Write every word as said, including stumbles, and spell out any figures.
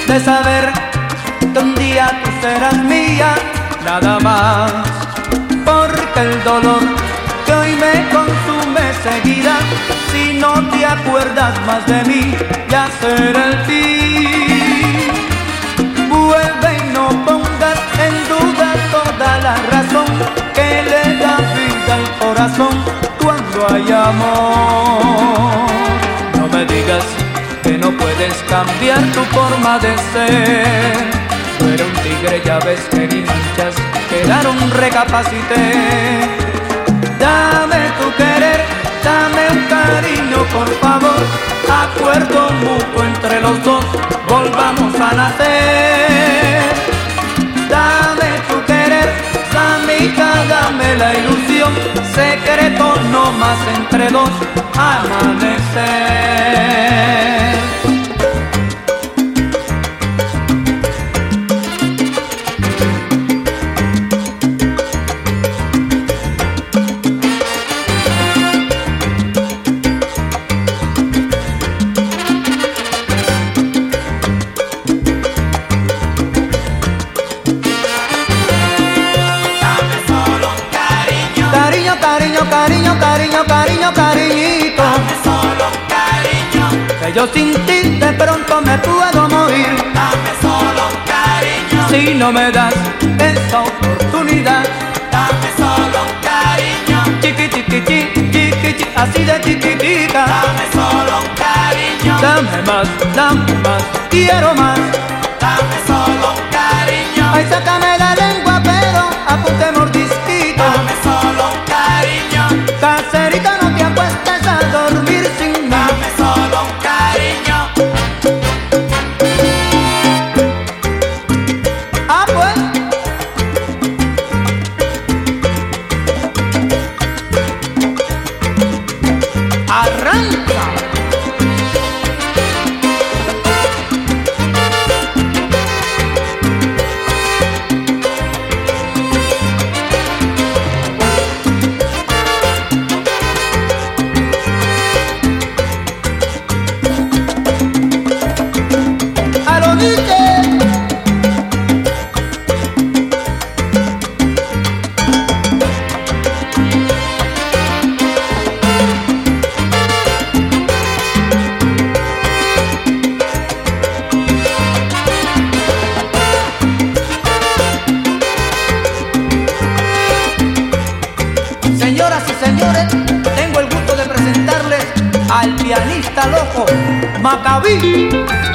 de saber que un día tú serás mía, nada más, porque el dolor que hoy me consume seguirá. Si no te acuerdas más de mí, ya será el fin. Vuelve y no pongas en duda toda la razón que le da vida al corazón cuando hay amor. No me digas que no puedes cambiar tu forma de ser. Tú eres un tigre, ya ves que ni manchas quedaron, recapacité. Dame tu querer, dame un cariño, por favor. Acuerdo mutuo entre los dos, volvamos a nacer. Dame tu querer, damita, dame la ilusión. Secreto no más entre dos, amanecer. Cariño, cariño, cariño, cariño, cariñito. Dame solo cariño, que yo sin ti de pronto me puedo morir. Dame solo cariño, si no me das esa oportunidad. Dame solo cariño, chiqui, chiqui, chiqui, chiqui, chiqui, así de chiquitita. Dame solo cariño, dame más, dame más, quiero más. Dame solo cariño, ay, sácame la lengua, pero apunte mordisquito. Dame solo cariño, caserita, no te acuestes a dormir sin mí. Dame solo cariño. Ah, pues. Arranca. Señoras y señores, tengo el gusto de presentarles al pianista loco, Macabí.